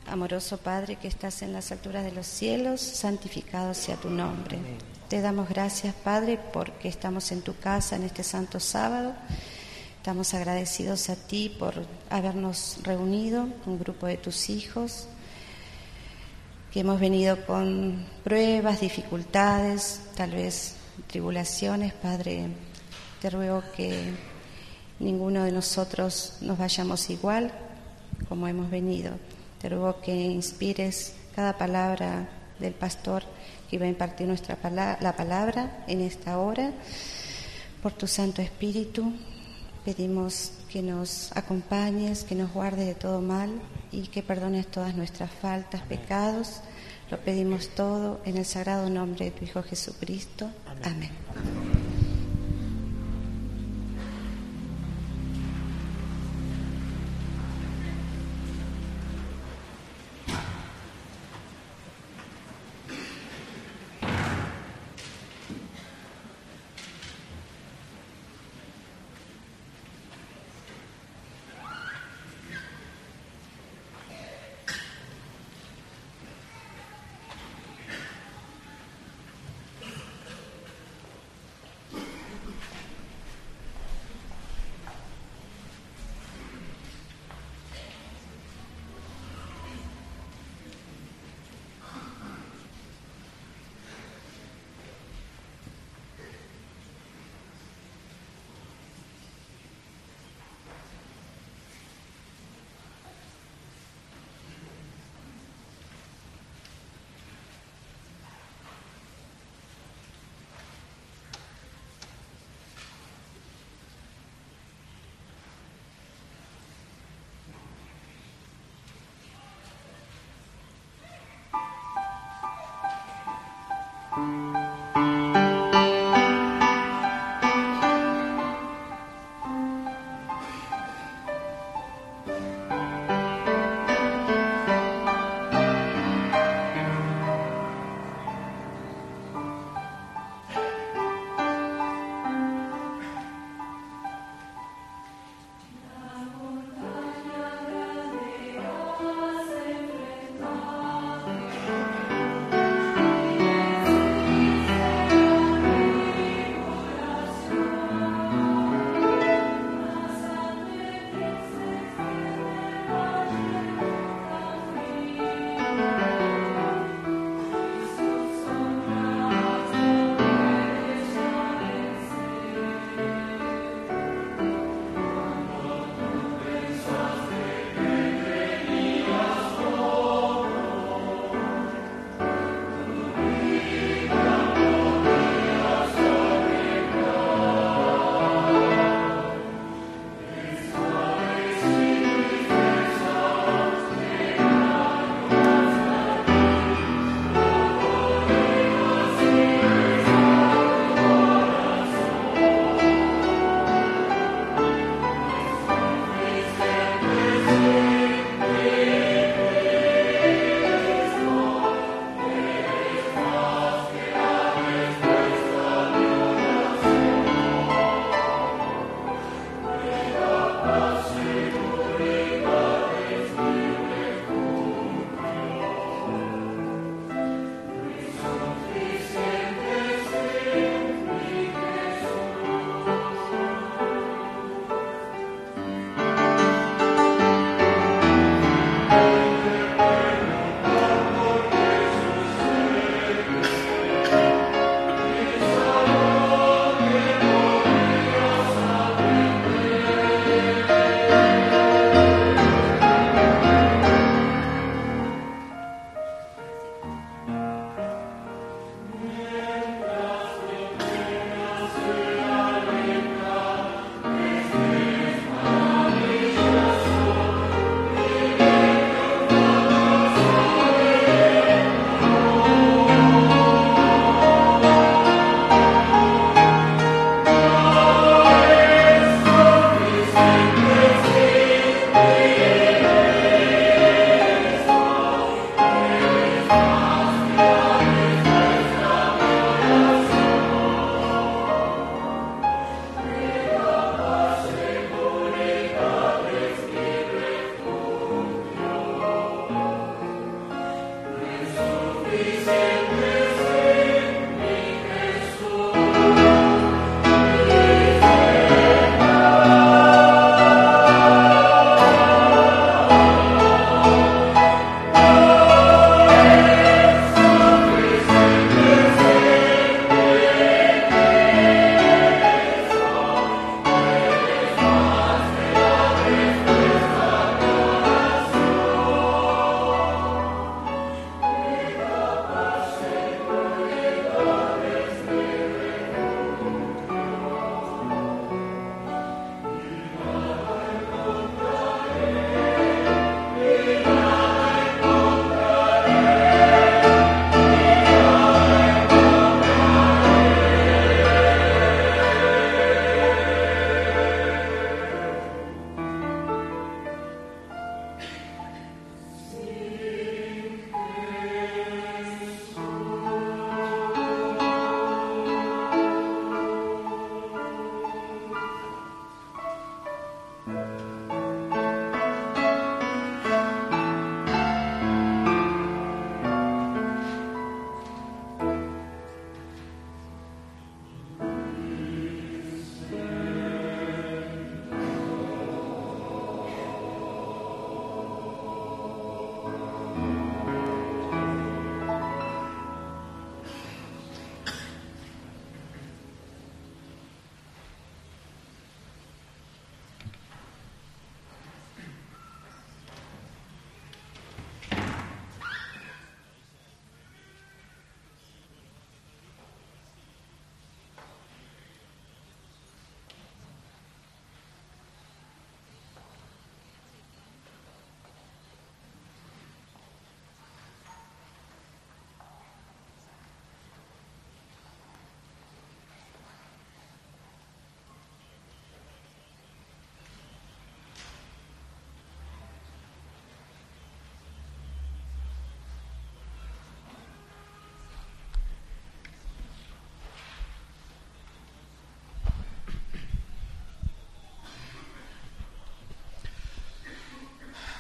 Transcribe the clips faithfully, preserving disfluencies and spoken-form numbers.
Amoroso Padre que estás en las alturas de los cielos, santificado sea tu nombre. Amén. Te damos gracias, Padre, porque estamos en tu casa en este santo sábado. Estamos agradecidos a ti por habernos reunido, un grupo de tus hijos, que hemos venido con pruebas, dificultades, tal vez tribulaciones. Padre, te ruego que ninguno de nosotros nos vayamos igual como hemos venido. Te ruego que inspires cada palabra del pastor que va a impartir nuestra pala- la palabra en esta hora. Por tu Santo Espíritu pedimos que nos acompañes, que nos guardes de todo mal y que perdones todas nuestras faltas, pecados. Lo pedimos todo en el sagrado nombre de tu Hijo Jesucristo. Amén. Amén.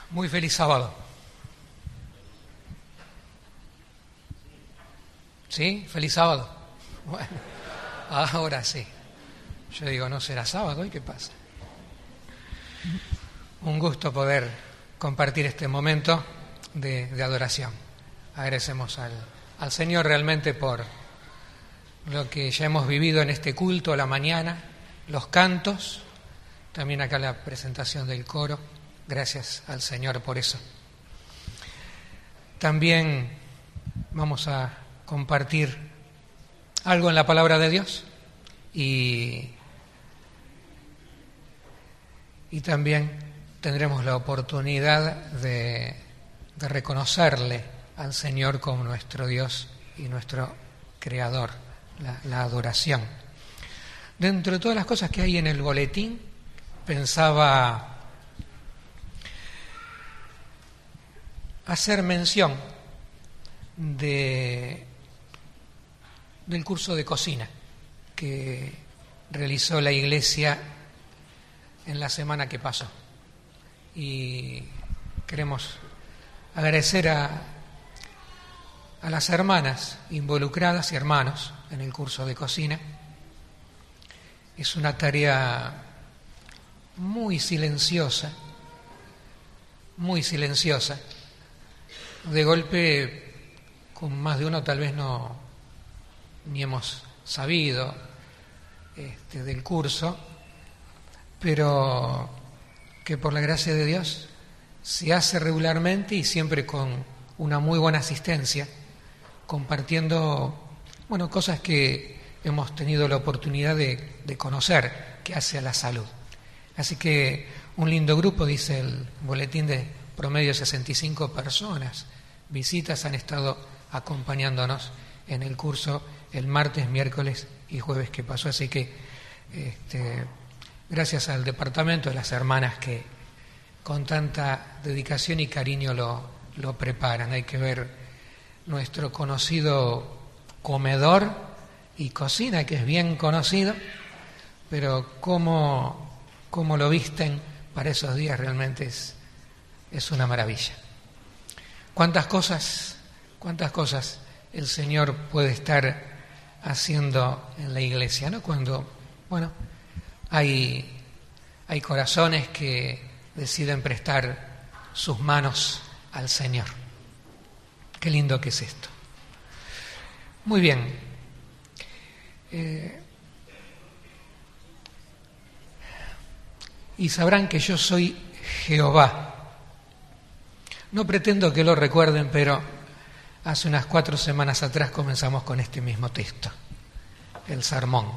Muy feliz sábado. ¿Sí? ¿Feliz sábado? Bueno, ahora sí. Yo digo, ¿no será sábado? ¿Y qué pasa? Un gusto poder compartir este momento de, de adoración. Agradecemos al, al Señor realmente por lo que ya hemos vivido en este culto a la mañana, los cantos, también acá la presentación del coro. Gracias al Señor por eso. También vamos a compartir algo en la palabra de Dios y, y también tendremos la oportunidad de, de reconocerle al Señor como nuestro Dios y nuestro Creador, la, la adoración. Dentro de todas las cosas que hay en el boletín, pensaba hacer mención de, del curso de cocina que realizó la Iglesia en la semana que pasó. Y queremos agradecer a, a las hermanas involucradas y hermanos en el curso de cocina. Es una tarea muy silenciosa, muy silenciosa. De golpe, con más de uno tal vez no ni hemos sabido este, del curso, pero que por la gracia de Dios se hace regularmente y siempre con una muy buena asistencia, compartiendo bueno cosas que hemos tenido la oportunidad de, de conocer, que hace a la salud. Así que un lindo grupo, dice el boletín, de promedio sesenta y cinco personas. Visitas han estado acompañándonos en el curso el martes, miércoles y jueves que pasó. Así que este, gracias al departamento, a las hermanas que con tanta dedicación y cariño lo, lo preparan. Hay que ver nuestro conocido comedor y cocina, que es bien conocido, pero cómo, cómo lo visten para esos días realmente es, es una maravilla. Cuántas cosas, cuántas cosas el Señor puede estar haciendo en la iglesia, ¿no? Cuando, bueno, hay, hay corazones que deciden prestar sus manos al Señor. Qué lindo que es esto. Muy bien. Eh, y sabrán que yo soy Jehová. No pretendo que lo recuerden, pero hace unas cuatro semanas atrás comenzamos con este mismo texto, el sermón.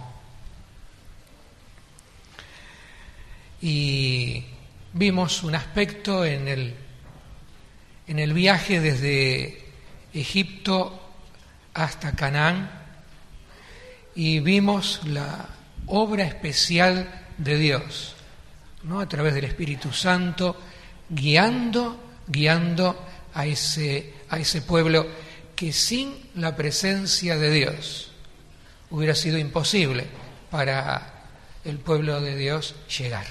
Y vimos un aspecto en el, en el viaje desde Egipto hasta Canaán, y vimos la obra especial de Dios, ¿no? A través del Espíritu Santo, guiando guiando a ese, a ese pueblo que sin la presencia de Dios hubiera sido imposible para el pueblo de Dios llegar.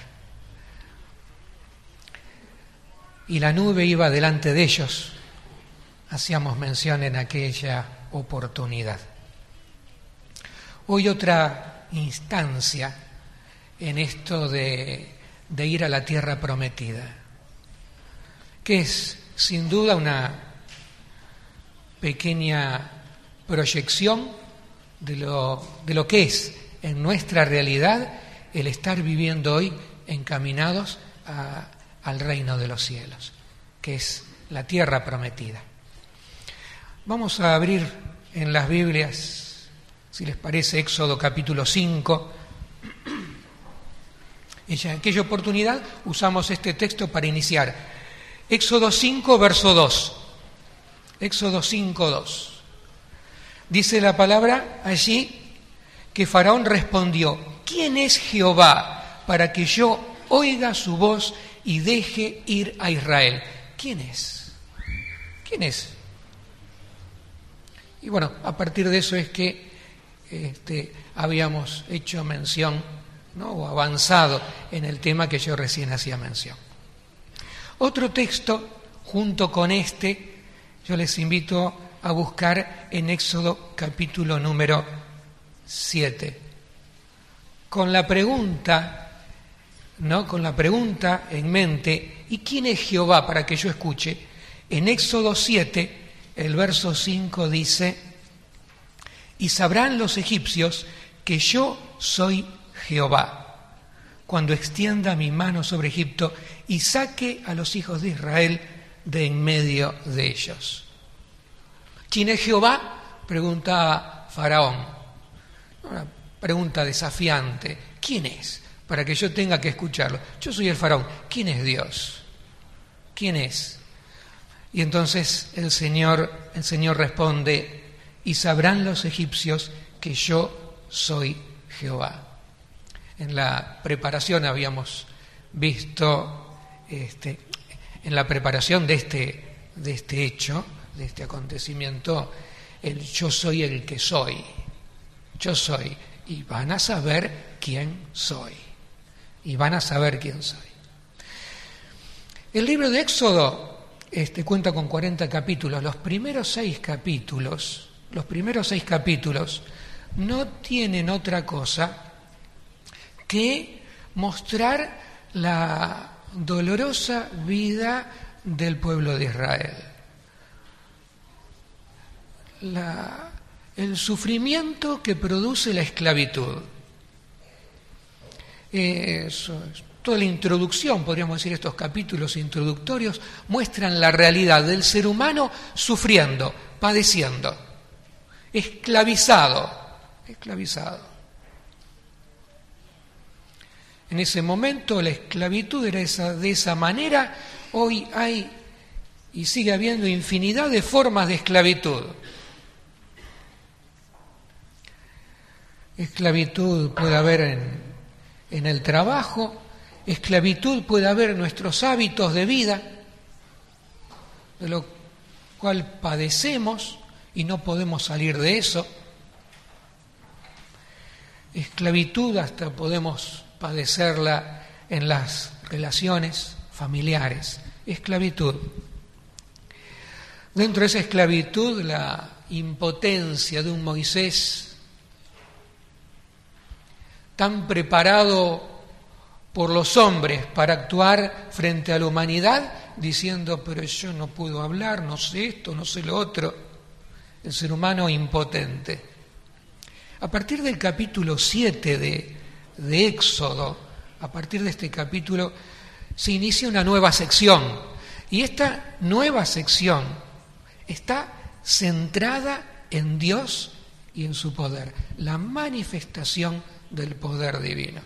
Y la nube iba delante de ellos, hacíamos mención en aquella oportunidad. Hoy otra instancia en esto de, de ir a la tierra prometida, que es sin duda una pequeña proyección de lo, de lo que es en nuestra realidad el estar viviendo hoy encaminados a, al reino de los cielos, que es la tierra prometida. Vamos a abrir en las Biblias, si les parece, Éxodo capítulo cinco. Y en aquella oportunidad usamos este texto para iniciar. Éxodo cinco, verso dos. Éxodo cinco, dos. Dice la palabra allí que Faraón respondió: ¿quién es Jehová para que yo oiga su voz y deje ir a Israel? ¿Quién es? ¿Quién es? Y bueno, a partir de eso es que este, habíamos hecho mención, ¿no? O avanzado en el tema que yo recién hacía mención. Otro texto, junto con este, yo les invito a buscar en Éxodo capítulo número siete. Con la pregunta, ¿no? Con la pregunta en mente, ¿y quién es Jehová? Para que yo escuche. En Éxodo siete, el verso cinco dice: y sabrán los egipcios que yo soy Jehová, cuando extienda mi mano sobre Egipto y saque a los hijos de Israel de en medio de ellos. ¿Quién es Jehová? Pregunta Faraón. Una pregunta desafiante. ¿Quién es? Para que yo tenga que escucharlo. Yo soy el Faraón. ¿Quién es Dios? ¿Quién es? Y entonces el Señor, el Señor responde: y sabrán los egipcios que yo soy Jehová. En la preparación habíamos visto, este, en la preparación de este, de este hecho, de este acontecimiento, el yo soy el que soy. Yo soy. Y van a saber quién soy. Y van a saber quién soy. El libro de Éxodo este, cuenta con cuarenta capítulos. Los primeros seis capítulos, los primeros seis capítulos no tienen otra cosa que mostrar la dolorosa vida del pueblo de Israel. La, el sufrimiento que produce la esclavitud. Eso es. Toda la introducción, podríamos decir, estos capítulos introductorios muestran la realidad del ser humano sufriendo, padeciendo, esclavizado, esclavizado. En ese momento la esclavitud era esa, de esa manera. Hoy hay y sigue habiendo infinidad de formas de esclavitud. Esclavitud puede haber en, en el trabajo, esclavitud puede haber en nuestros hábitos de vida, de lo cual padecemos y no podemos salir de eso. Esclavitud hasta podemos padecerla en las relaciones familiares. Esclavitud. Dentro de esa esclavitud, la impotencia de un Moisés tan preparado por los hombres para actuar frente a la humanidad, diciendo: pero yo no puedo hablar, no sé esto, no sé lo otro. El ser humano impotente. A partir del capítulo siete de, de Éxodo, a partir de este capítulo, se inicia una nueva sección. Y esta nueva sección está centrada en Dios y en su poder, la manifestación del poder divino.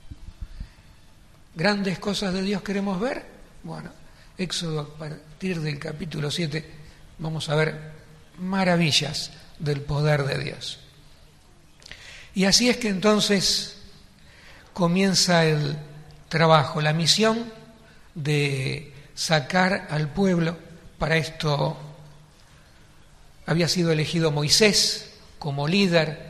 ¿Grandes cosas de Dios queremos ver? Bueno, Éxodo, a partir del capítulo siete, vamos a ver maravillas del poder de Dios. Y así es que entonces comienza el trabajo, la misión de sacar al pueblo. Para esto había sido elegido Moisés como líder.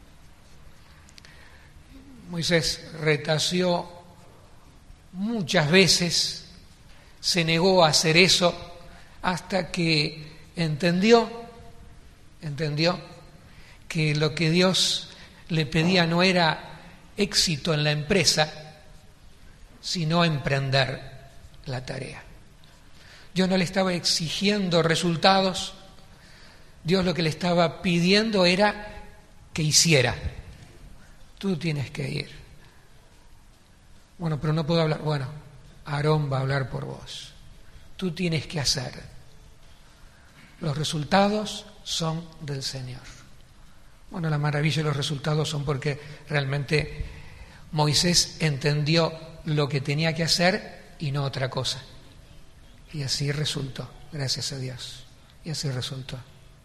Moisés retació muchas veces, se negó a hacer eso hasta que entendió, entendió que lo que Dios le pedía no era éxito en la empresa, sino emprender la tarea. Dios no le estaba exigiendo resultados, Dios lo que le estaba pidiendo era que hiciera. Tú tienes que ir. Bueno, pero no puedo hablar. Bueno, Aarón va a hablar por vos. Tú tienes que hacer. Los resultados son del Señor. Bueno, la maravilla de los resultados son porque realmente Moisés entendió lo que tenía que hacer y no otra cosa. Y así resultó, gracias a Dios. Y así resultó.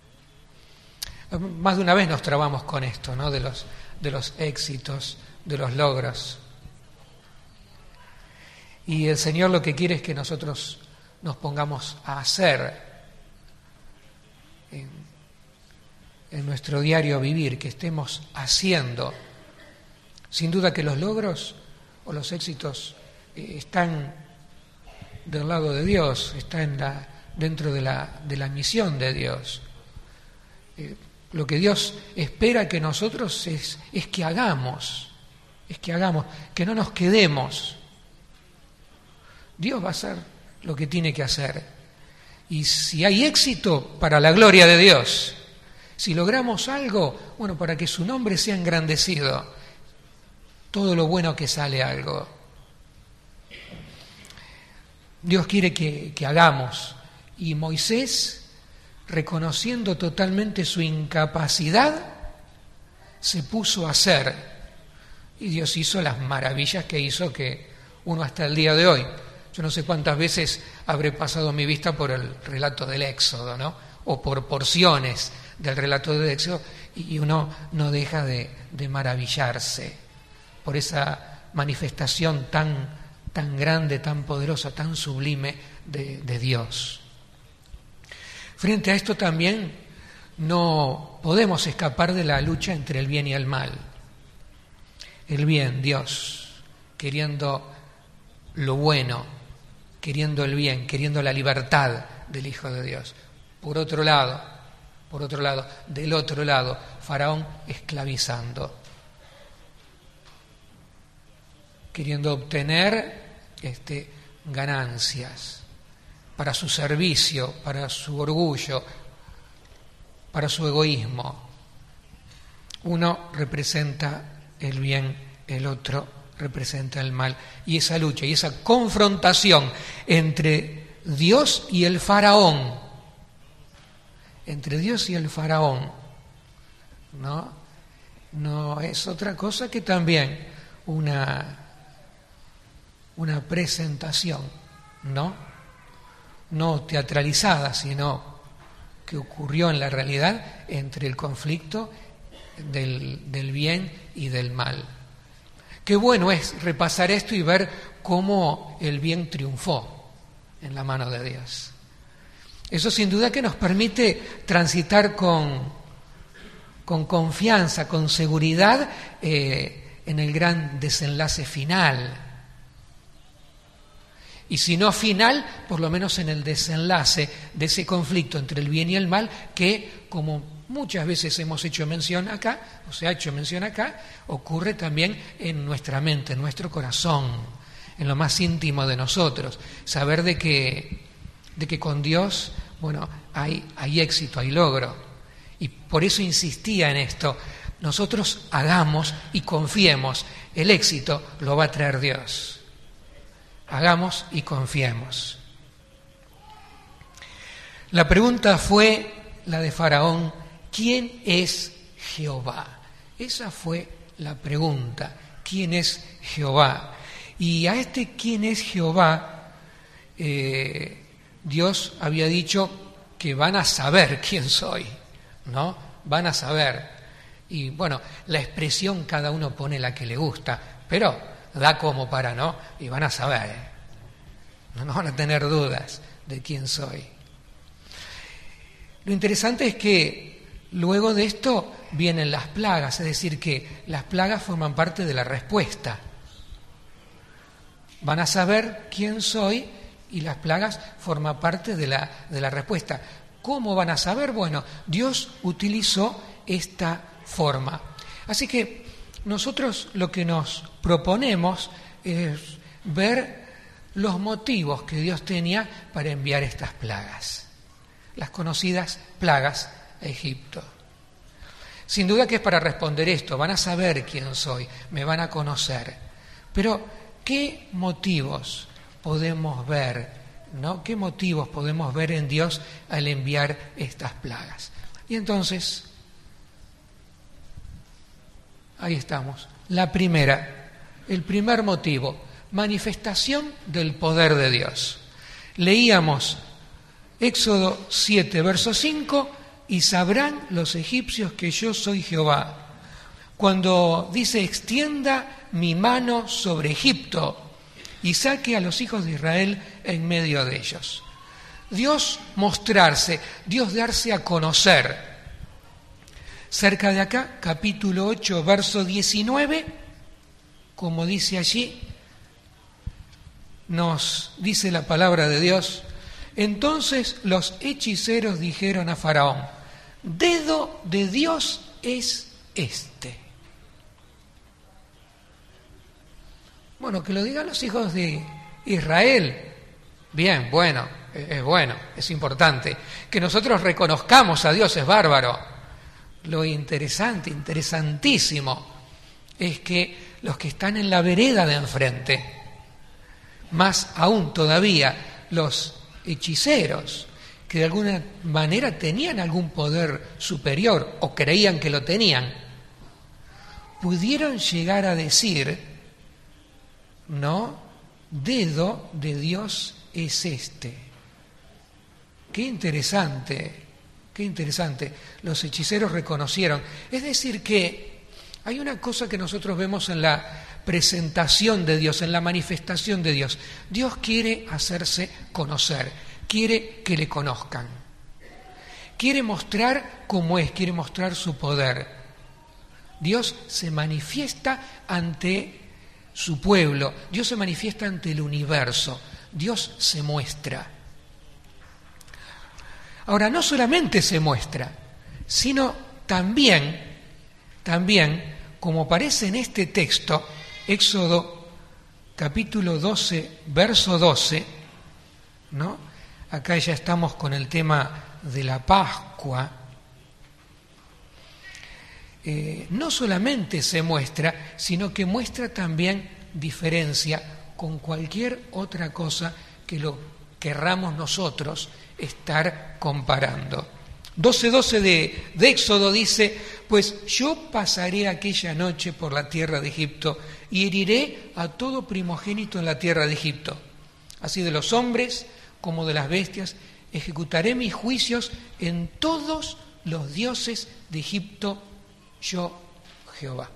Más de una vez nos trabamos con esto, ¿no? De los, de los éxitos, de los logros. Y el Señor lo que quiere es que nosotros nos pongamos a hacer en, en nuestro diario vivir, que estemos haciendo. Sin duda que los logros o los éxitos eh, están del lado de Dios, está en la, dentro de la, de la misión de Dios. Eh, lo que Dios espera que nosotros es, es que hagamos, es que hagamos, que no nos quedemos. Dios va a hacer lo que tiene que hacer. Y si hay éxito, para la gloria de Dios. Si logramos algo, bueno, para que su nombre sea engrandecido. Todo lo bueno que sale algo. Dios quiere que, que hagamos. Y Moisés, reconociendo totalmente su incapacidad, se puso a hacer. Y Dios hizo las maravillas que hizo, que uno hasta el día de hoy. Yo no sé cuántas veces habré pasado mi vista por el relato del Éxodo, ¿no? O por porciones del relato del Éxodo, y uno no deja de, de maravillarse por esa manifestación tan, tan grande, tan poderosa, tan sublime de, de Dios. Frente a esto también no podemos escapar de la lucha entre el bien y el mal. El bien, Dios, queriendo lo bueno, queriendo el bien, queriendo la libertad del Hijo de Dios. Por otro lado, por otro lado, del otro lado, Faraón esclavizando, queriendo obtener este, ganancias para su servicio, para su orgullo, para su egoísmo. Uno representa el bien, el otro representa el mal. Y esa lucha y esa confrontación entre Dios y el faraón, entre Dios y el faraón, ¿no? No es otra cosa que también una, una presentación, ¿no? No teatralizada, sino que ocurrió en la realidad entre el conflicto del, del bien y del mal. Qué bueno es repasar esto y ver cómo el bien triunfó en la mano de Dios. Eso sin duda que nos permite transitar con, con confianza, con seguridad eh, en el gran desenlace final. Y si no final, por lo menos en el desenlace de ese conflicto entre el bien y el mal, que como muchas veces hemos hecho mención acá, o se ha hecho mención acá, ocurre también en nuestra mente, en nuestro corazón, en lo más íntimo de nosotros. Saber de que, de que con Dios, bueno, hay, hay éxito, hay logro. Y por eso insistía en esto. Nosotros hagamos y confiemos. El éxito lo va a traer Dios. Hagamos y confiemos. La pregunta fue la de Faraón: ¿quién es Jehová? Esa fue la pregunta. ¿Quién es Jehová? Y a este ¿quién es Jehová? Eh, Dios había dicho que van a saber quién soy, ¿no? Van a saber. Y bueno, la expresión cada uno pone la que le gusta, pero da como para, ¿no? Y van a saber, ¿eh? No, no van a tener dudas de quién soy. Lo interesante es que luego de esto vienen las plagas, es decir, que las plagas forman parte de la respuesta. Van a saber quién soy y las plagas forman parte de la, de la respuesta. ¿Cómo van a saber? Bueno, Dios utilizó esta forma. Así que nosotros lo que nos proponemos es ver los motivos que Dios tenía para enviar estas plagas, las conocidas plagas a Egipto. Sin duda que es para responder esto: van a saber quién soy, me van a conocer. Pero, ¿qué motivos podemos ver, ¿no? ¿Qué motivos podemos ver en Dios al enviar estas plagas? Y entonces, ahí estamos. La primera, el primer motivo, manifestación del poder de Dios. Leíamos Éxodo siete, verso cinco: y sabrán los egipcios que yo soy Jehová, cuando dice: extienda mi mano sobre Egipto y saque a los hijos de Israel en medio de ellos. Dios mostrarse, Dios darse a conocer. Cerca de acá, capítulo ocho, verso diecinueve, como dice allí: nos dice la palabra de Dios: entonces los hechiceros dijeron a Faraón, dedo de Dios es este. Bueno, que lo digan los hijos de Israel. Bien, bueno, es bueno, es importante. Que nosotros reconozcamos a Dios es bárbaro. Lo interesante, interesantísimo, es que los que están en la vereda de enfrente, más aún todavía los hechiceros, que de alguna manera tenían algún poder superior o creían que lo tenían, pudieron llegar a decir, no, dedo de Dios es este. Qué interesante, qué interesante. Los hechiceros reconocieron. Es decir que hay una cosa que nosotros vemos en la presentación de Dios, en la manifestación de Dios. Dios quiere hacerse conocer, quiere que le conozcan. Quiere mostrar cómo es, quiere mostrar su poder. Dios se manifiesta ante su pueblo, Dios se manifiesta ante el universo, Dios se muestra. Ahora, no solamente se muestra, sino también, también, como aparece en este texto, Éxodo capítulo doce, verso doce, ¿no? Acá ya estamos con el tema de la Pascua. Eh, no solamente se muestra, sino que muestra también diferencia con cualquier otra cosa que lo querramos nosotros estar comparando. doce doce de, de Éxodo dice, pues yo pasaré aquella noche por la tierra de Egipto y heriré a todo primogénito en la tierra de Egipto, así de los hombres como de las bestias, ejecutaré mis juicios en todos los dioses de Egipto, yo Jehová.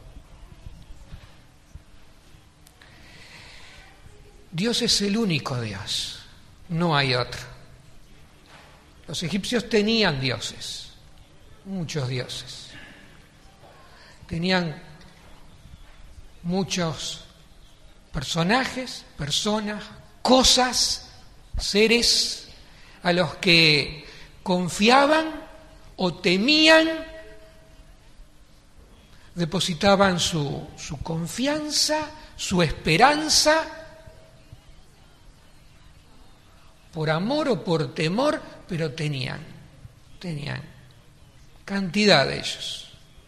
Dios es el único Dios, no hay otro. Los egipcios tenían dioses, muchos dioses. Tenían muchos personajes, personas, cosas, seres a los que confiaban o temían, depositaban su, su confianza, su esperanza, por amor o por temor, pero tenían, tenían cantidad de ellos.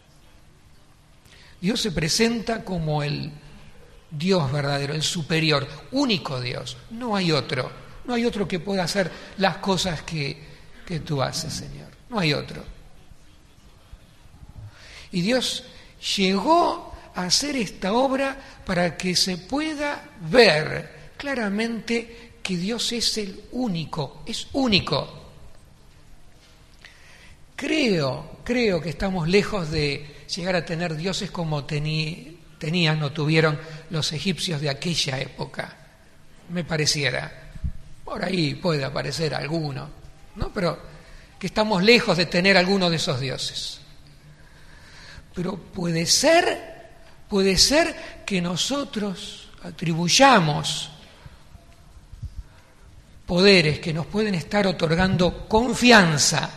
Dios se presenta como el Dios verdadero, el superior, único Dios. No hay otro, no hay otro que pueda hacer las cosas que, que tú haces, Señor. No hay otro. Y Dios llegó a hacer esta obra para que se pueda ver claramente que Dios es el único, es único. Creo, creo que estamos lejos de llegar a tener dioses como tení, tenían o tuvieron los egipcios de aquella época. Me pareciera. Por ahí puede aparecer alguno, ¿no? Pero que estamos lejos de tener alguno de esos dioses. Pero puede ser, puede ser que nosotros atribuyamos poderes que nos pueden estar otorgando confianza,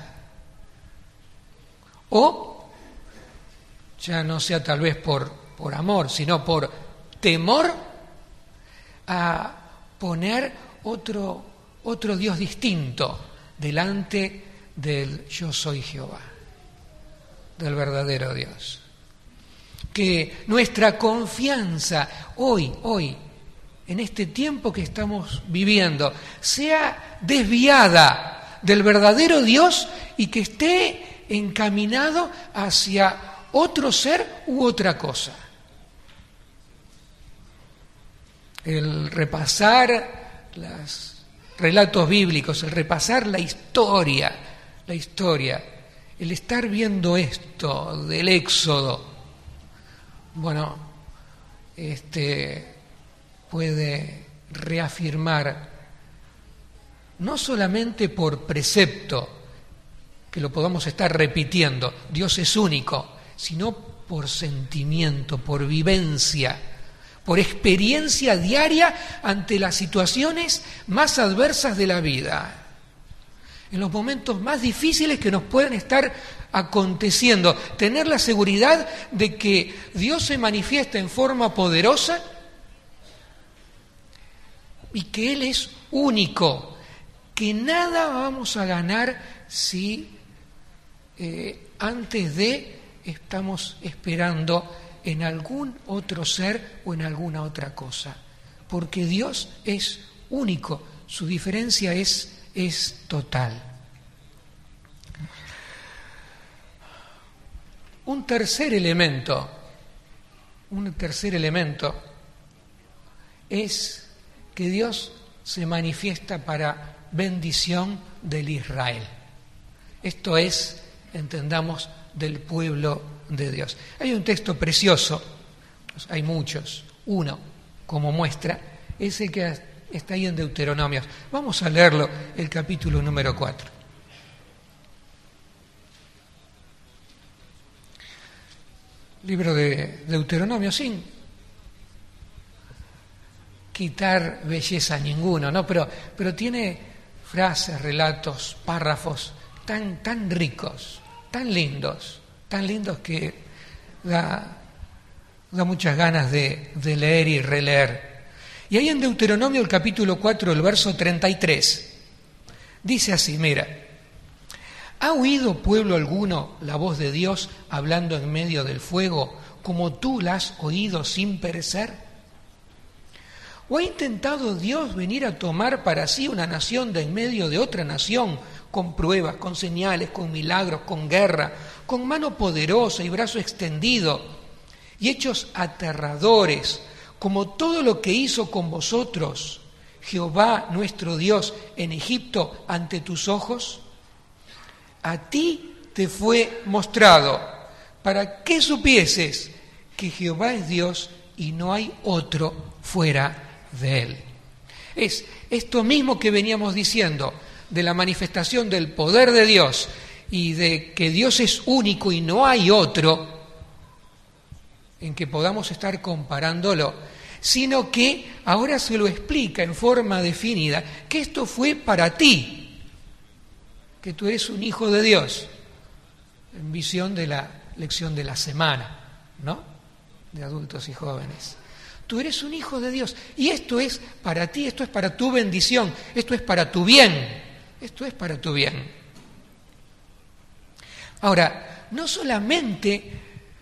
o ya no sea tal vez por, por amor, sino por temor a poner otro, otro Dios distinto delante del yo soy Jehová, del verdadero Dios. Que nuestra confianza hoy, hoy, en este tiempo que estamos viviendo, sea desviada del verdadero Dios y que esté encaminado hacia otro ser u otra cosa. El repasar los relatos bíblicos, el repasar la historia, la historia, el estar viendo esto del Éxodo, bueno, este... puede reafirmar, no solamente por precepto, que lo podamos estar repitiendo, Dios es único, sino por sentimiento, por vivencia, por experiencia diaria ante las situaciones más adversas de la vida, en los momentos más difíciles que nos pueden estar aconteciendo, tener la seguridad de que Dios se manifiesta en forma poderosa y que Él es único, que nada vamos a ganar si eh, antes de estamos esperando en algún otro ser o en alguna otra cosa, porque Dios es único, su diferencia es, es total. Un tercer elemento, un tercer elemento es que Dios se manifiesta para bendición del Israel. Esto es, entendamos, del pueblo de Dios. Hay un texto precioso, hay muchos, uno como muestra, es el que está ahí en Deuteronomios. Vamos a leerlo, el capítulo número cuatro. Libro de Deuteronomio, sin quitar belleza a ninguno, ¿no? Pero, pero tiene frases, relatos, párrafos tan, tan ricos, tan lindos, tan lindos que da, da muchas ganas de, de leer y releer. Y ahí en Deuteronomio, el capítulo cuatro, el verso treinta y tres, dice así, mira: ¿ha oído pueblo alguno la voz de Dios hablando en medio del fuego, como tú la has oído sin perecer? ¿O ha intentado Dios venir a tomar para sí una nación de en medio de otra nación, con pruebas, con señales, con milagros, con guerra, con mano poderosa y brazo extendido, y hechos aterradores, como todo lo que hizo con vosotros Jehová nuestro Dios en Egipto ante tus ojos? A ti te fue mostrado, para que supieses que Jehová es Dios y no hay otro fuera de Él. Es esto mismo que veníamos diciendo, de la manifestación del poder de Dios y de que Dios es único y no hay otro en que podamos estar comparándolo, sino que ahora se lo explica en forma definida, que esto fue para ti, que tú eres un hijo de Dios, en visión de la lección de la semana, ¿no? De adultos y jóvenes. Tú eres un hijo de Dios y esto es para ti, esto es para tu bendición, esto es para tu bien, esto es para tu bien. Ahora, no solamente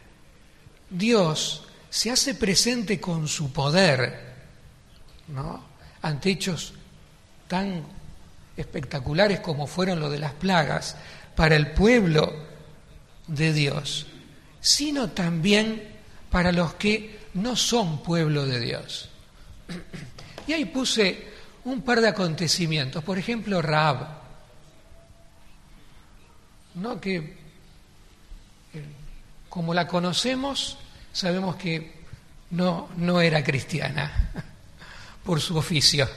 Dios se hace presente con su poder, ¿no?, ante hechos tan espectaculares como fueron lo de las plagas para el pueblo de Dios, sino también para los que no son pueblo de Dios. Y ahí puse un par de acontecimientos, por ejemplo, Rahab, ¿no?, que eh, como la conocemos, sabemos que no, no era cristiana por su oficio.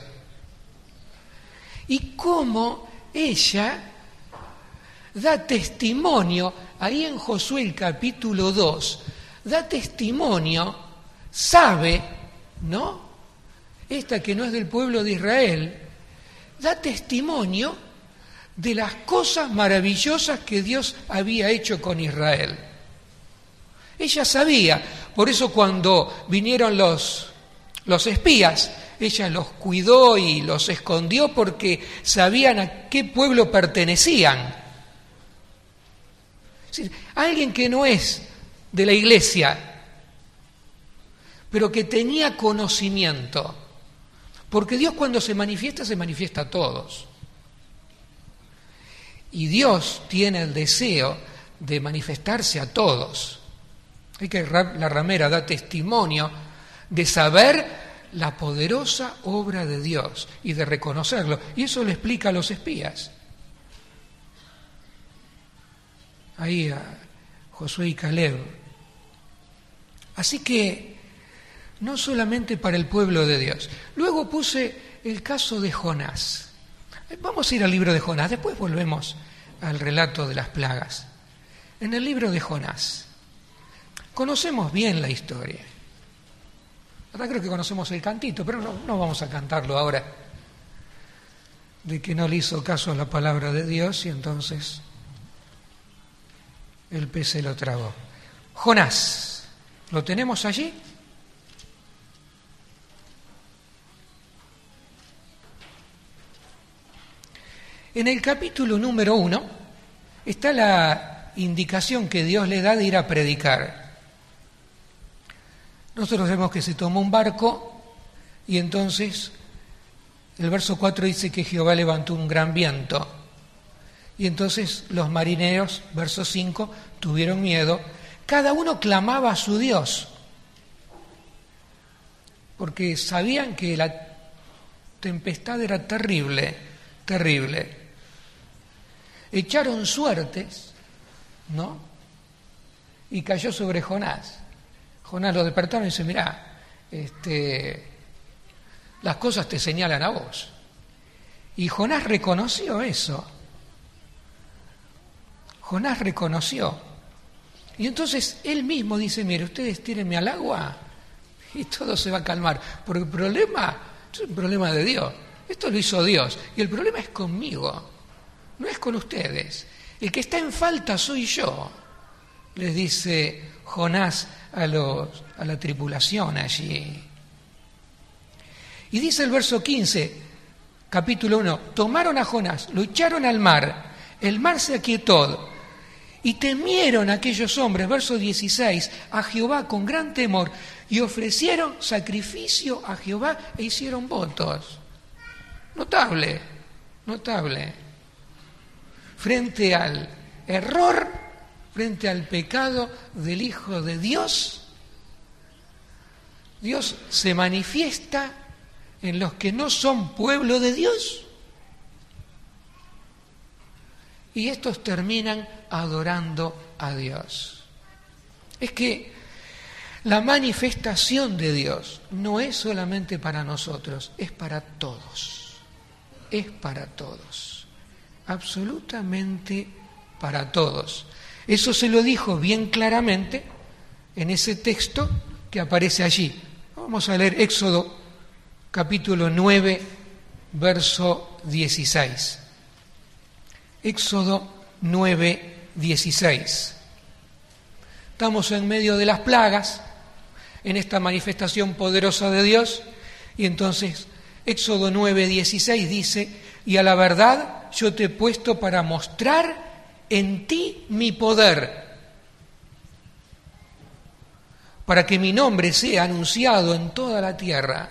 Y cómo ella da testimonio, ahí en Josué el capítulo dos, da testimonio, sabe, ¿no?, esta que no es del pueblo de Israel, da testimonio de las cosas maravillosas que Dios había hecho con Israel. Ella sabía, por eso cuando vinieron los, los espías, ella los cuidó y los escondió porque sabían a qué pueblo pertenecían. Es decir, alguien que no es de la iglesia, pero que tenía conocimiento, porque Dios cuando se manifiesta, se manifiesta a todos. Y Dios tiene el deseo de manifestarse a todos. Es que la ramera da testimonio de saber la poderosa obra de Dios y de reconocerlo. Y eso le explica a los espías. Ahí a Josué y Caleb. Así que no solamente para el pueblo de Dios. Luego puse el caso de Jonás. Vamos a ir al libro de Jonás, después volvemos al relato de las plagas. En el libro de Jonás, conocemos bien la historia. Ahora creo que conocemos el cantito, pero no, no vamos a cantarlo ahora. De que no le hizo caso a la palabra de Dios y entonces el pez se lo tragó. Jonás, ¿lo tenemos allí? En el capítulo número uno está la indicación que Dios le da de ir a predicar. Nosotros vemos que se tomó un barco y entonces el verso cuatro dice que Jehová levantó un gran viento. Y entonces los marineros, verso cinco, tuvieron miedo. Cada uno clamaba a su Dios, porque sabían que la tempestad era terrible, terrible. Echaron suertes, ¿no? Y cayó sobre Jonás. Jonás lo despertaron y dice, mirá, este, las cosas te señalan a vos. Y Jonás reconoció eso. Jonás reconoció. Y entonces él mismo dice, mire, ustedes tírenme al agua y todo se va a calmar. Porque el problema es un problema de Dios. Esto lo hizo Dios. Y el problema es conmigo, no es con ustedes. El que está en falta soy yo, les dice Jonás a, los, a la tripulación allí. Y dice el verso quince, capítulo uno, tomaron a Jonás, lo echaron al mar, el mar se aquietó, y temieron aquellos hombres, verso dieciséis, a Jehová con gran temor, y ofrecieron sacrificio a Jehová e hicieron votos. Notable, notable. Frente al error, frente al pecado del Hijo de Dios, Dios se manifiesta en los que no son pueblo de Dios. Y estos terminan adorando a Dios. Es que la manifestación de Dios no es solamente para nosotros, es para todos. Es para todos. Absolutamente para todos. Eso se lo dijo bien claramente en ese texto que aparece allí. Vamos a leer Éxodo capítulo nueve, verso dieciséis. Éxodo nueve, dieciséis. Estamos en medio de las plagas, en esta manifestación poderosa de Dios, y entonces Éxodo nueve, dieciséis dice, y a la verdad yo te he puesto para mostrar en ti mi poder, para que mi nombre sea anunciado en toda la tierra.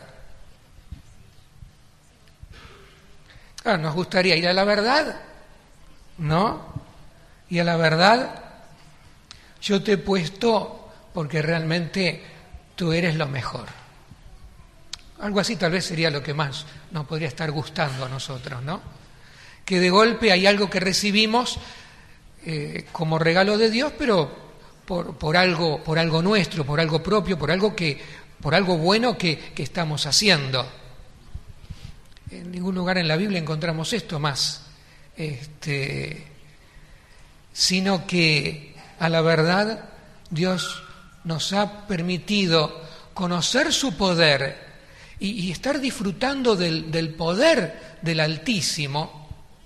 Claro, nos gustaría ir a la verdad, ¿no? Y a la verdad, yo te he puesto porque realmente tú eres lo mejor. Algo así tal vez sería lo que más nos podría estar gustando a nosotros, ¿no? Que de golpe hay algo que recibimos eh, como regalo de Dios, pero por, por algo, por algo nuestro, por algo propio, por algo que, por algo bueno que, que estamos haciendo. En ningún lugar en la Biblia encontramos esto más. Este, sino que a la verdad Dios nos ha permitido conocer su poder y, y estar disfrutando del, del poder del Altísimo,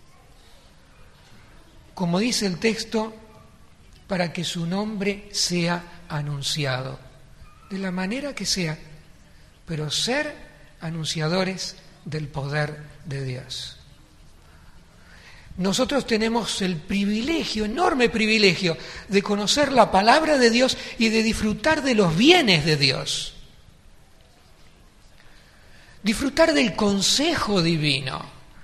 como dice el texto, para que su nombre sea anunciado, de la manera que sea, pero ser anunciadores del poder de Dios. Nosotros tenemos el privilegio, enorme privilegio, de conocer la palabra de Dios y de disfrutar de los bienes de Dios. Disfrutar del consejo divino.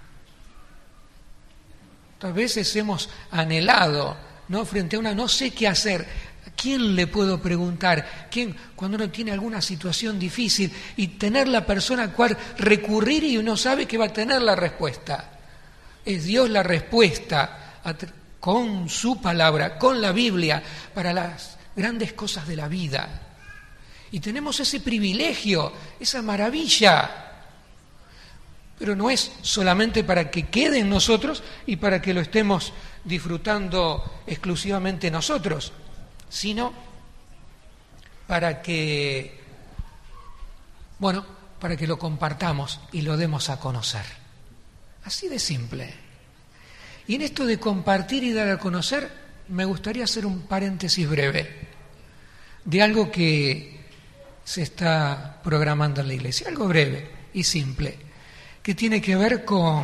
A veces hemos anhelado, ¿no? Frente a una no sé qué hacer, ¿a quién le puedo preguntar? ¿Quién, cuando uno tiene alguna situación difícil y tener la persona a cual recurrir y uno sabe que va a tener la respuesta? Es Dios la respuesta con su palabra, con la Biblia, para las grandes cosas de la vida. Y tenemos ese privilegio, esa maravilla. Pero no es solamente para que quede en nosotros y para que lo estemos disfrutando exclusivamente nosotros, sino para que Bueno, para que lo compartamos y lo demos a conocer. Así de simple. Y en esto de compartir y dar a conocer, me gustaría hacer un paréntesis breve de algo que se está programando en la iglesia, algo breve y simple, que tiene que ver con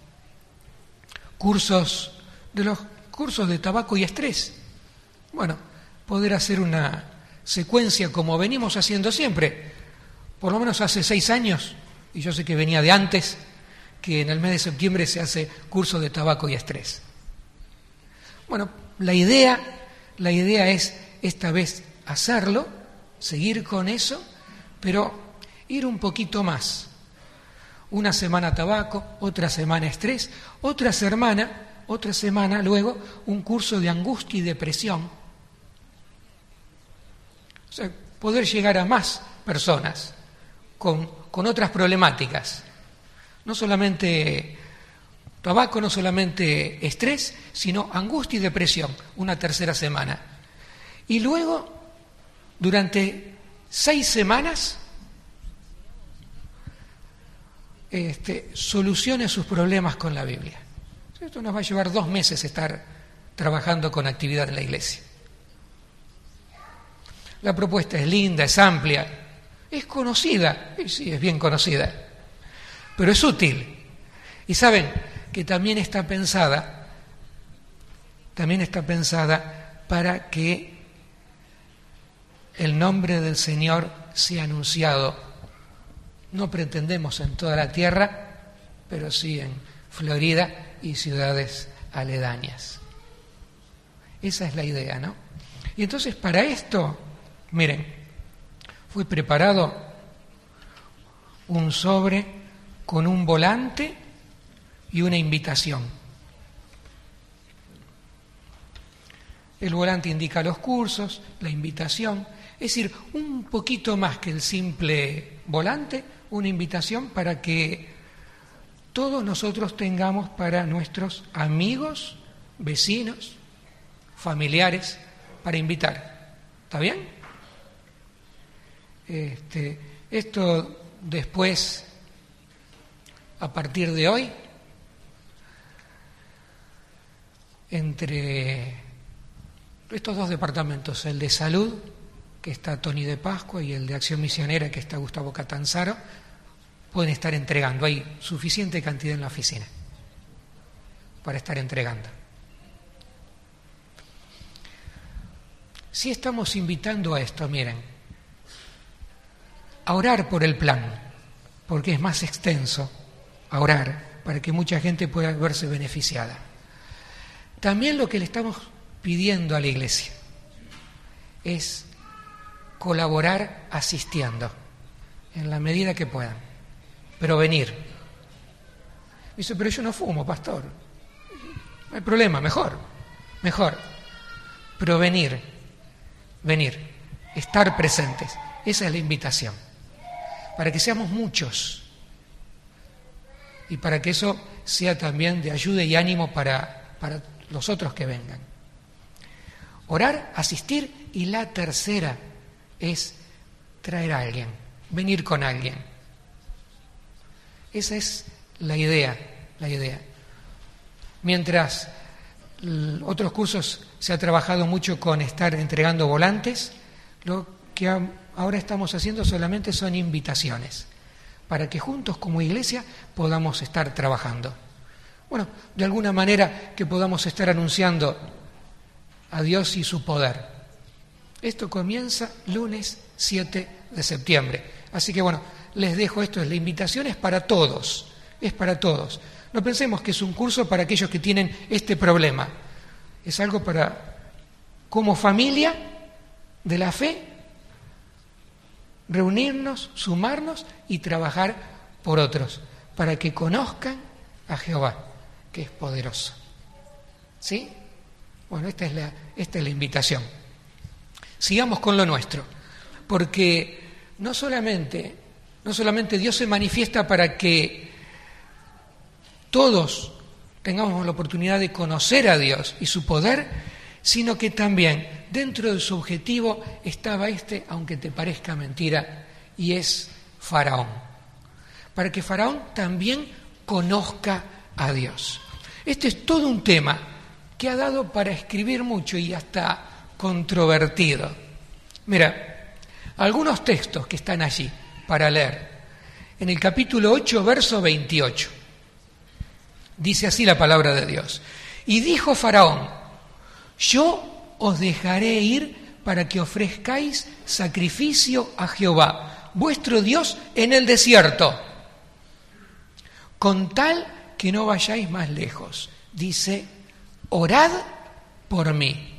cursos, de los cursos de tabaco y estrés. Bueno, poder hacer una secuencia como venimos haciendo siempre, por lo menos hace seis años, y yo sé que venía de antes, que en el mes de septiembre se hace curso de tabaco y estrés. Bueno, la idea, la idea es esta vez hacerlo, seguir con eso, pero ir un poquito más. Una semana tabaco, otra semana estrés, otra semana, otra semana luego un curso de angustia y depresión. O sea, poder llegar a más personas con, con otras problemáticas. No solamente tabaco, no solamente estrés, sino angustia y depresión, una tercera semana. Y luego, durante seis semanas, este, solucione sus problemas con la Biblia. Esto nos va a llevar dos meses estar trabajando con actividad en la iglesia. La propuesta es linda, es amplia, es conocida, sí, es bien conocida, pero es útil. Y saben que también está pensada, también está pensada para que el nombre del Señor sea anunciado. No pretendemos en toda la tierra, pero sí en Florida y ciudades aledañas. Esa es la idea, ¿no? Y entonces para esto, miren, fue preparado un sobre con un volante y una invitación. El volante indica los cursos, la invitación, es decir, un poquito más que el simple volante, una invitación para que todos nosotros tengamos para nuestros amigos, vecinos, familiares, para invitar. ¿Está bien? Este, esto después, a partir de hoy, entre estos dos departamentos, el de salud, que está Tony de Pascua, y el de Acción Misionera, que está Gustavo Catanzaro, pueden estar entregando. Hay suficiente cantidad en la oficina para estar entregando. Si estamos invitando a esto, miren, a orar por el plan, porque es más extenso, a orar, para que mucha gente pueda verse beneficiada. También lo que le estamos pidiendo a la iglesia es colaborar asistiendo en la medida que puedan, pero venir. Dice, pero yo no fumo, pastor. No hay problema, mejor, mejor. Pero venir, venir, estar presentes. Esa es la invitación. Para que seamos muchos y para que eso sea también de ayuda y ánimo para, para los otros que vengan. Orar, asistir, y la tercera es traer a alguien, venir con alguien. Esa es la idea, la idea. Mientras l- otros cursos se ha trabajado mucho con estar entregando volantes, lo que ha, ahora estamos haciendo solamente son invitaciones, para que juntos como iglesia podamos estar trabajando. Bueno, de alguna manera que podamos estar anunciando a Dios y su poder. Esto comienza lunes siete de septiembre. Así que bueno, les dejo esto, la invitación es para todos, es para todos. No pensemos que es un curso para aquellos que tienen este problema. Es algo para, como familia de la fe, reunirnos, sumarnos y trabajar por otros, para que conozcan a Jehová, que es poderoso. ¿Sí? Bueno, esta es la, esta es la invitación. Sigamos con lo nuestro, porque no solamente, no solamente Dios se manifiesta para que todos tengamos la oportunidad de conocer a Dios y su poder, sino que también dentro de su objetivo estaba este, aunque te parezca mentira, y es Faraón, para que Faraón también conozca a Dios. Este es todo un tema que ha dado para escribir mucho y hasta controvertido. Mira, algunos textos que están allí para leer. En el capítulo ocho, verso veintiocho, dice así la palabra de Dios. Y dijo Faraón: yo os dejaré ir para que ofrezcáis sacrificio a Jehová, vuestro Dios, en el desierto, con tal que no vayáis más lejos. Dice: orad por mí.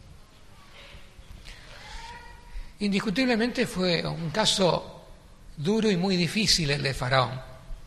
Indiscutiblemente fue un caso duro y muy difícil el de Faraón,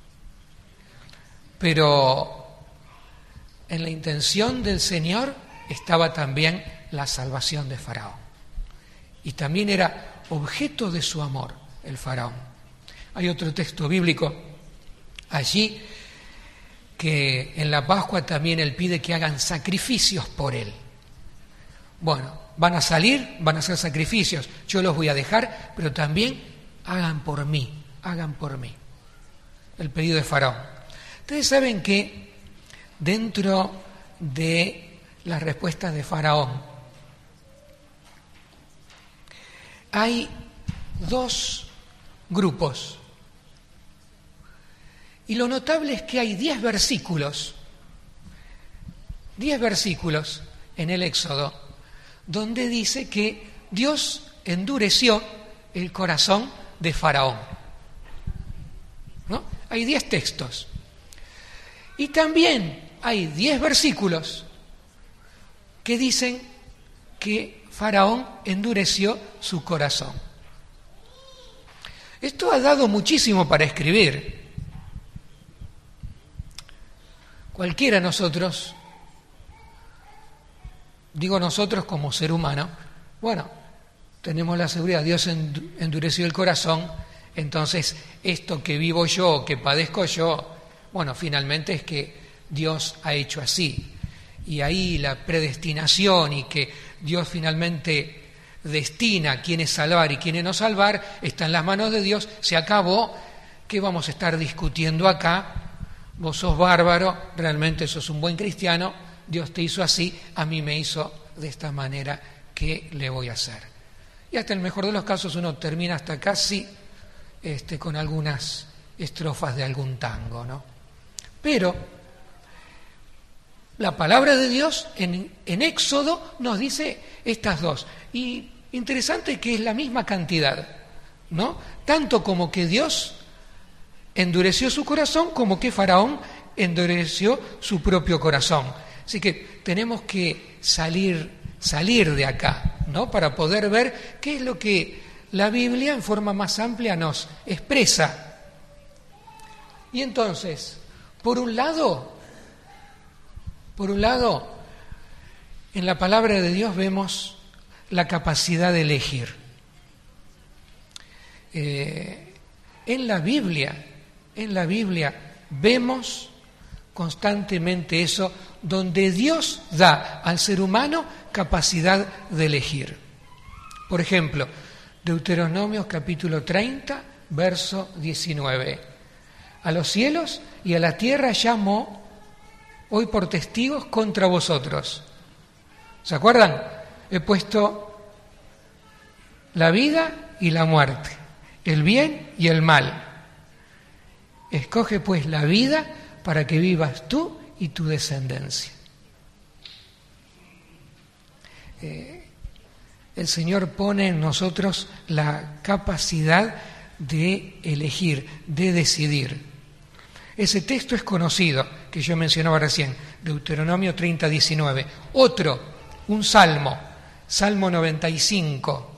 pero en la intención del Señor estaba también la salvación de Faraón, y también era objeto de su amor el Faraón. Hay otro texto bíblico allí que en la Pascua también él pide que hagan sacrificios por él. Bueno, van a salir, van a hacer sacrificios, yo los voy a dejar, pero también hagan por mí, hagan por mí. El pedido de Faraón. Ustedes saben que dentro de las respuestas de Faraón hay dos grupos. Y lo notable es que hay diez versículos, diez versículos en el Éxodo, donde dice que Dios endureció el corazón de Faraón, ¿no? Hay diez textos. Y también hay diez versículos que dicen que Faraón endureció su corazón. Esto ha dado muchísimo para escribir. Cualquiera de nosotros, digo nosotros como ser humano, bueno, tenemos la seguridad, Dios endureció el corazón, entonces esto que vivo yo, que padezco yo, bueno, finalmente es que Dios ha hecho así. Y ahí la predestinación y que Dios finalmente destina a quiénes salvar y quiénes no salvar, está en las manos de Dios, se acabó. ¿Qué vamos a estar discutiendo acá? Vos sos bárbaro, realmente sos un buen cristiano, Dios te hizo así, a mí me hizo de esta manera, ¿qué le voy a hacer? Y hasta en el mejor de los casos uno termina hasta casi este, con algunas estrofas de algún tango, ¿no? Pero la palabra de Dios en, en Éxodo nos dice estas dos. Y interesante que es la misma cantidad, ¿no? Tanto como que Dios endureció su corazón, como que Faraón endureció su propio corazón. Así que tenemos que salir, salir de acá, ¿no? Para poder ver qué es lo que la Biblia en forma más amplia nos expresa. Y entonces, por un lado, por un lado, en la palabra de Dios vemos la capacidad de elegir. Eh, en la Biblia, en la Biblia vemos constantemente eso, donde Dios da al ser humano capacidad de elegir. Por ejemplo, Deuteronomio capítulo treinta, verso diecinueve. A los cielos y a la tierra llamo hoy por testigos contra vosotros. ¿Se acuerdan? He puesto la vida y la muerte, el bien y el mal. Escoge pues la vida para que vivas tú y tu descendencia. Eh, el Señor pone en nosotros la capacidad de elegir, de decidir. Ese texto es conocido, que yo mencionaba recién, Deuteronomio treinta, diecinueve. Otro, un salmo, Salmo noventa y cinco,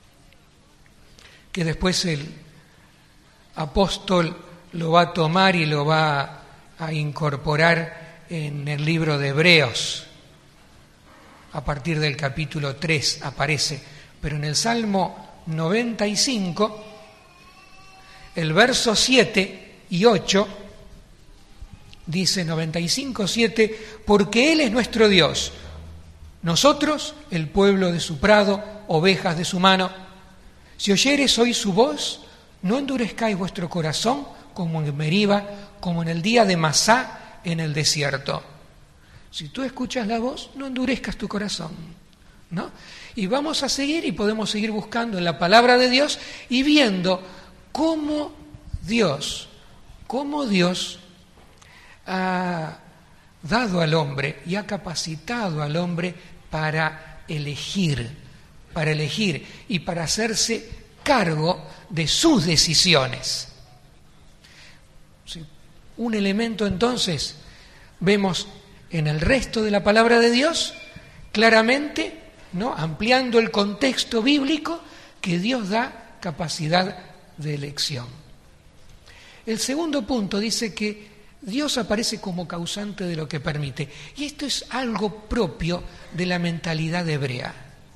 que después el apóstol lo va a tomar y lo va a incorporar en el libro de Hebreos. A partir del capítulo tres aparece, pero en el Salmo noventa y cinco, el verso siete y ocho, dice noventa y cinco, siete, porque Él es nuestro Dios, nosotros el pueblo de su prado, ovejas de su mano. Si oyeres hoy su voz, no endurezcáis vuestro corazón como en Meriba, como en el día de Masá en el desierto. Si tú escuchas la voz, no endurezcas tu corazón, ¿no? Y vamos a seguir y podemos seguir buscando en la palabra de Dios y viendo cómo Dios, cómo Dios ha dado al hombre y ha capacitado al hombre para elegir, para elegir y para hacerse cargo de sus decisiones. Sí. Un elemento entonces, vemos en el resto de la palabra de Dios, claramente, ¿no?, ampliando el contexto bíblico, que Dios da capacidad de elección. El segundo punto dice que Dios aparece como causante de lo que permite. Y esto es algo propio de la mentalidad hebrea.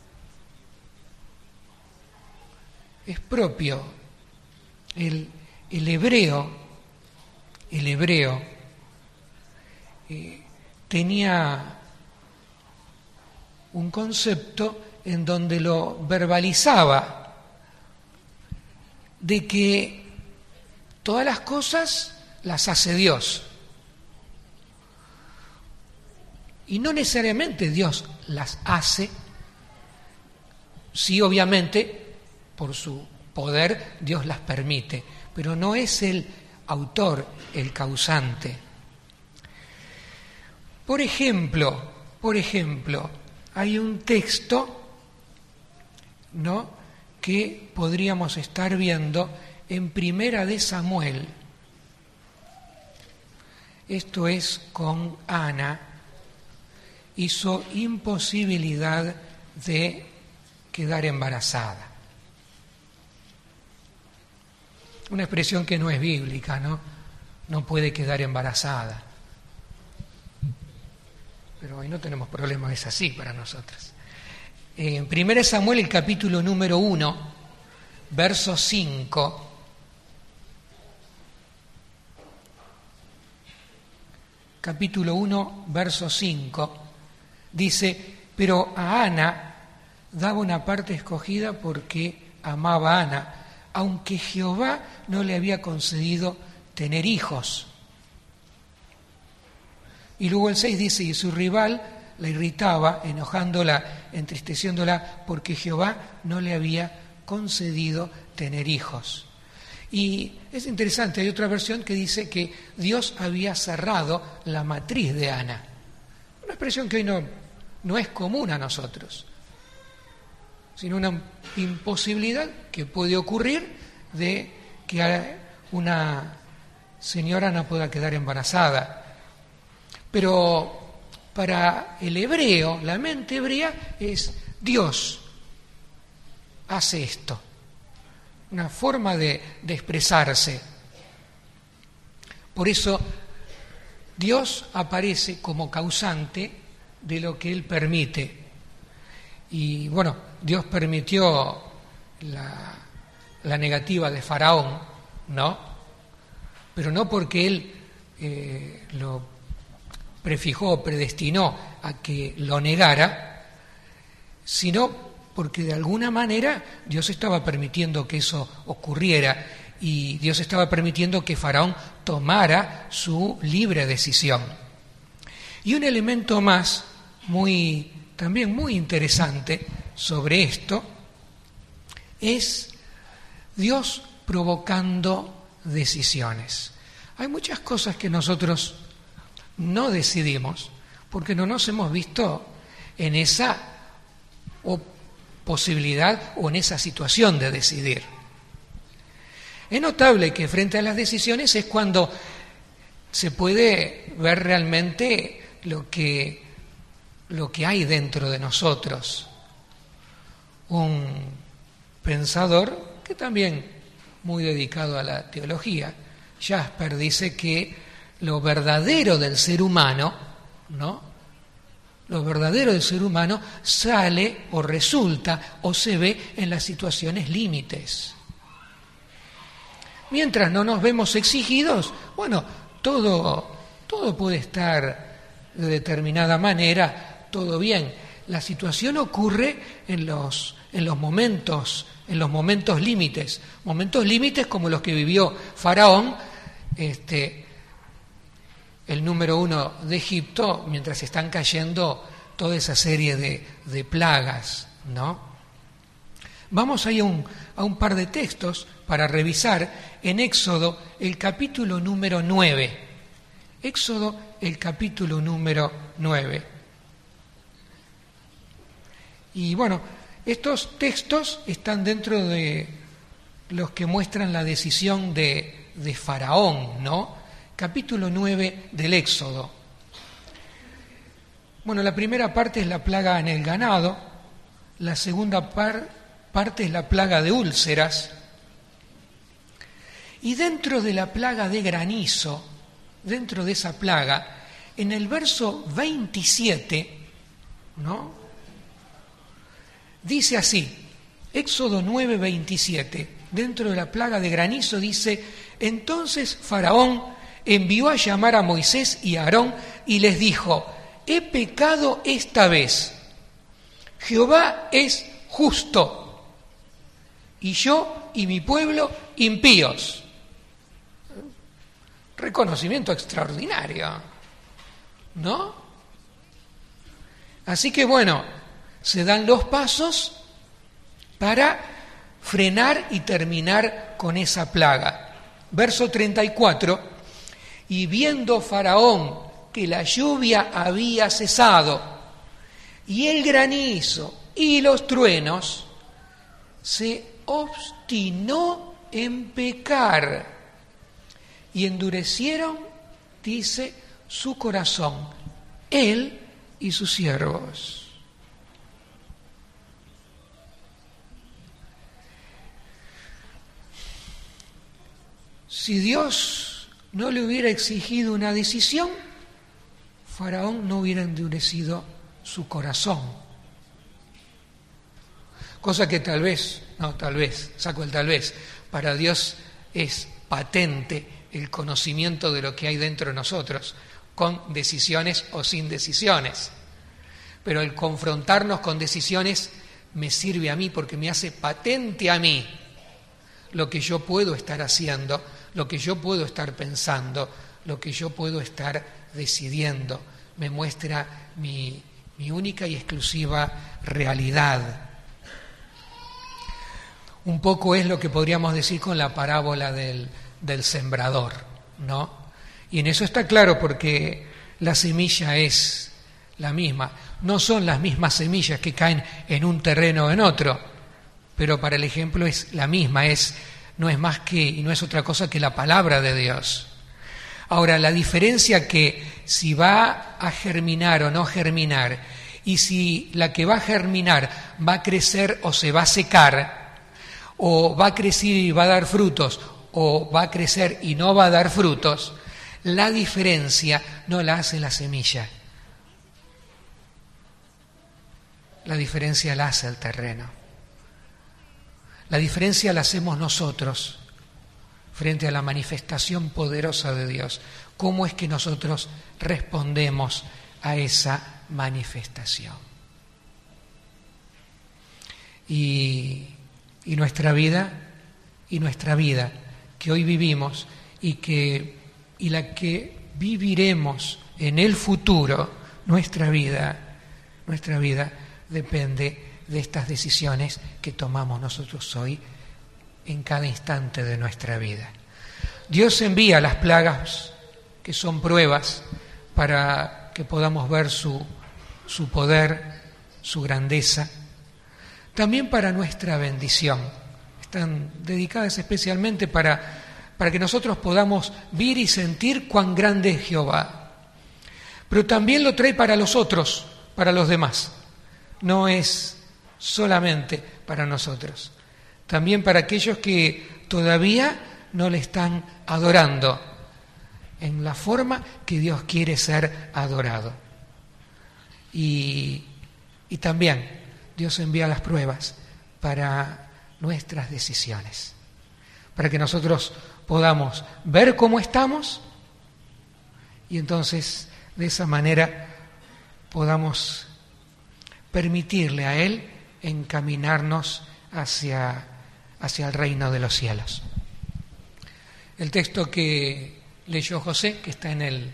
Es propio. El, el hebreo, el hebreo eh, tenía un concepto en donde lo verbalizaba, de que todas las cosas las hace Dios. Y no necesariamente Dios las hace, sí, obviamente, por su poder Dios las permite, pero no es el autor, el causante. Por ejemplo, por ejemplo, hay un texto, ¿no?, que podríamos estar viendo en Primera de Samuel. Esto es con Ana y su imposibilidad de quedar embarazada. Una expresión que no es bíblica, ¿no? No puede quedar embarazada. Pero hoy no tenemos problema, es así para nosotros. En Primera de Samuel, el capítulo número uno, verso cinco, capítulo uno, verso cinco, dice: pero a Ana daba una parte escogida porque amaba a Ana, aunque Jehová no le había concedido tener hijos. Y luego el seis dice: y su rival la irritaba, enojándola, entristeciéndola, porque Jehová no le había concedido tener hijos. Y es interesante, hay otra versión que dice que Dios había cerrado la matriz de Ana. Una expresión que hoy no, no es común a nosotros, sino una imposibilidad que puede ocurrir de que una señora no pueda quedar embarazada. Pero para el hebreo, la mente hebrea es: Dios hace esto. Una forma de, de expresarse. Por eso Dios aparece como causante de lo que Él permite. Y bueno, Dios permitió la, la negativa de Faraón, ¿no? Pero no porque Él eh, lo prefijó, predestinó a que lo negara, sino porque de alguna manera Dios estaba permitiendo que eso ocurriera y Dios estaba permitiendo que Faraón tomara su libre decisión. Y un elemento más, muy, también muy interesante sobre esto, es Dios provocando decisiones. Hay muchas cosas que nosotros no decidimos porque no nos hemos visto en esa o posibilidad o en esa situación de decidir. Es notable que frente a las decisiones es cuando se puede ver realmente lo que, lo que hay dentro de nosotros. Un pensador que también muy dedicado a la teología, Jasper, dice que lo verdadero del ser humano, ¿no? Lo verdadero del ser humano sale o resulta o se ve en las situaciones límites. Mientras no nos vemos exigidos, bueno, todo, todo puede estar de determinada manera, todo bien. la situación ocurre en los, en los momentos, en los momentos límites, momentos límites como los que vivió Faraón, este, el número uno de Egipto, mientras están cayendo toda esa serie de, de plagas, ¿no? Vamos ahí a un, a un par de textos para revisar en Éxodo el capítulo número nueve. Éxodo el capítulo número nueve. Y bueno, estos textos están dentro de los que muestran la decisión de, de Faraón, ¿no? Capítulo nueve del Éxodo. Bueno, la primera parte es la plaga en el ganado, la segunda par, parte es la plaga de úlceras, y dentro de la plaga de granizo, dentro de esa plaga, en el verso veintisiete, ¿no? Dice así, Éxodo nueve, veintisiete, dentro de la plaga de granizo dice: entonces Faraón envió a llamar a Moisés y a Aarón y les dijo: he pecado esta vez, Jehová es justo, y yo y mi pueblo impíos. Reconocimiento extraordinario, ¿no? Así que bueno, se dan los pasos para frenar y terminar con esa plaga. Verso treinta y cuatro, y viendo Faraón que la lluvia había cesado y el granizo y los truenos, se obstinó en pecar y endurecieron, dice, su corazón, él y sus siervos. Si Dios no le hubiera exigido una decisión, Faraón no hubiera endurecido su corazón. Cosa que tal vez, no, tal vez, saco el tal vez, para Dios es patente el conocimiento de lo que hay dentro de nosotros, con decisiones o sin decisiones. Pero el confrontarnos con decisiones me sirve a mí porque me hace patente a mí lo que yo puedo estar haciendo, lo que yo puedo estar pensando, lo que yo puedo estar decidiendo. Me muestra mi, mi única y exclusiva realidad. Un poco es lo que podríamos decir con la parábola del, del sembrador, ¿no? Y en eso está claro porque la semilla es la misma. No son las mismas semillas que caen en un terreno o en otro, pero para el ejemplo es la misma, es, no es más que, y no es otra cosa que la palabra de Dios. Ahora, la diferencia que si va a germinar o no germinar, y si la que va a germinar va a crecer o se va a secar, o va a crecer y va a dar frutos, o va a crecer y no va a dar frutos, la diferencia no la hace la semilla. La diferencia la hace el terreno. La diferencia la hacemos nosotros frente a la manifestación poderosa de Dios. ¿Cómo es que nosotros respondemos a esa manifestación? Y, y nuestra vida, y nuestra vida que hoy vivimos y, que, y la que viviremos en el futuro, nuestra vida, nuestra vida depende de estas decisiones que tomamos nosotros hoy en cada instante de nuestra vida. Dios envía las plagas que son pruebas para que podamos ver su, su poder, su grandeza, también para nuestra bendición. Están dedicadas especialmente para, para que nosotros podamos ver y sentir cuán grande es Jehová. Pero también lo trae para los otros, para los demás. No es solamente para nosotros, también para aquellos que todavía no le están adorando en la forma que Dios quiere ser adorado. Y, y también Dios envía las pruebas para nuestras decisiones, para que nosotros podamos ver cómo estamos y entonces de esa manera podamos permitirle a Él encaminarnos hacia, hacia el reino de los cielos. El texto que leyó José, que está en el,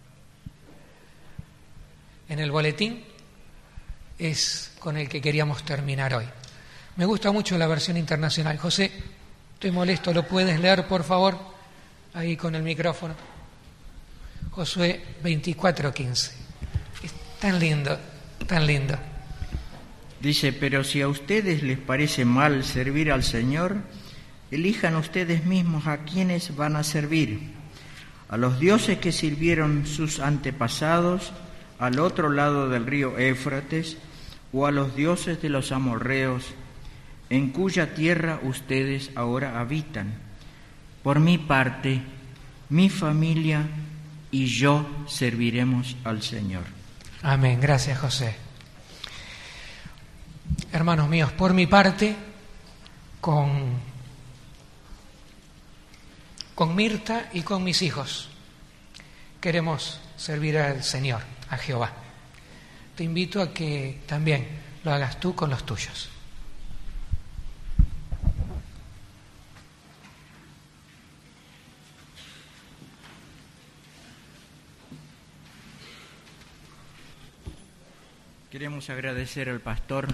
en el boletín, es con el que queríamos terminar hoy. Me gusta mucho la versión internacional. José, estoy molesto, ¿lo puedes leer, por favor? Ahí con el micrófono. Josué veinticuatro quince. Es tan lindo, tan lindo. Dice, pero si a ustedes les parece mal servir al Señor, elijan ustedes mismos a quienes van a servir, a los dioses que sirvieron sus antepasados al otro lado del río Éufrates, o a los dioses de los amorreos, en cuya tierra ustedes ahora habitan. Por mi parte, mi familia y yo serviremos al Señor. Amén. Gracias, José. Hermanos míos, por mi parte, con, con Mirta y con mis hijos, queremos servir al Señor, a Jehová. Te invito a que también lo hagas tú con los tuyos. Queremos agradecer al pastor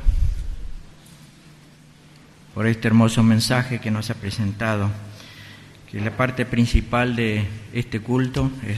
por este hermoso mensaje que nos ha presentado, que la parte principal de este culto es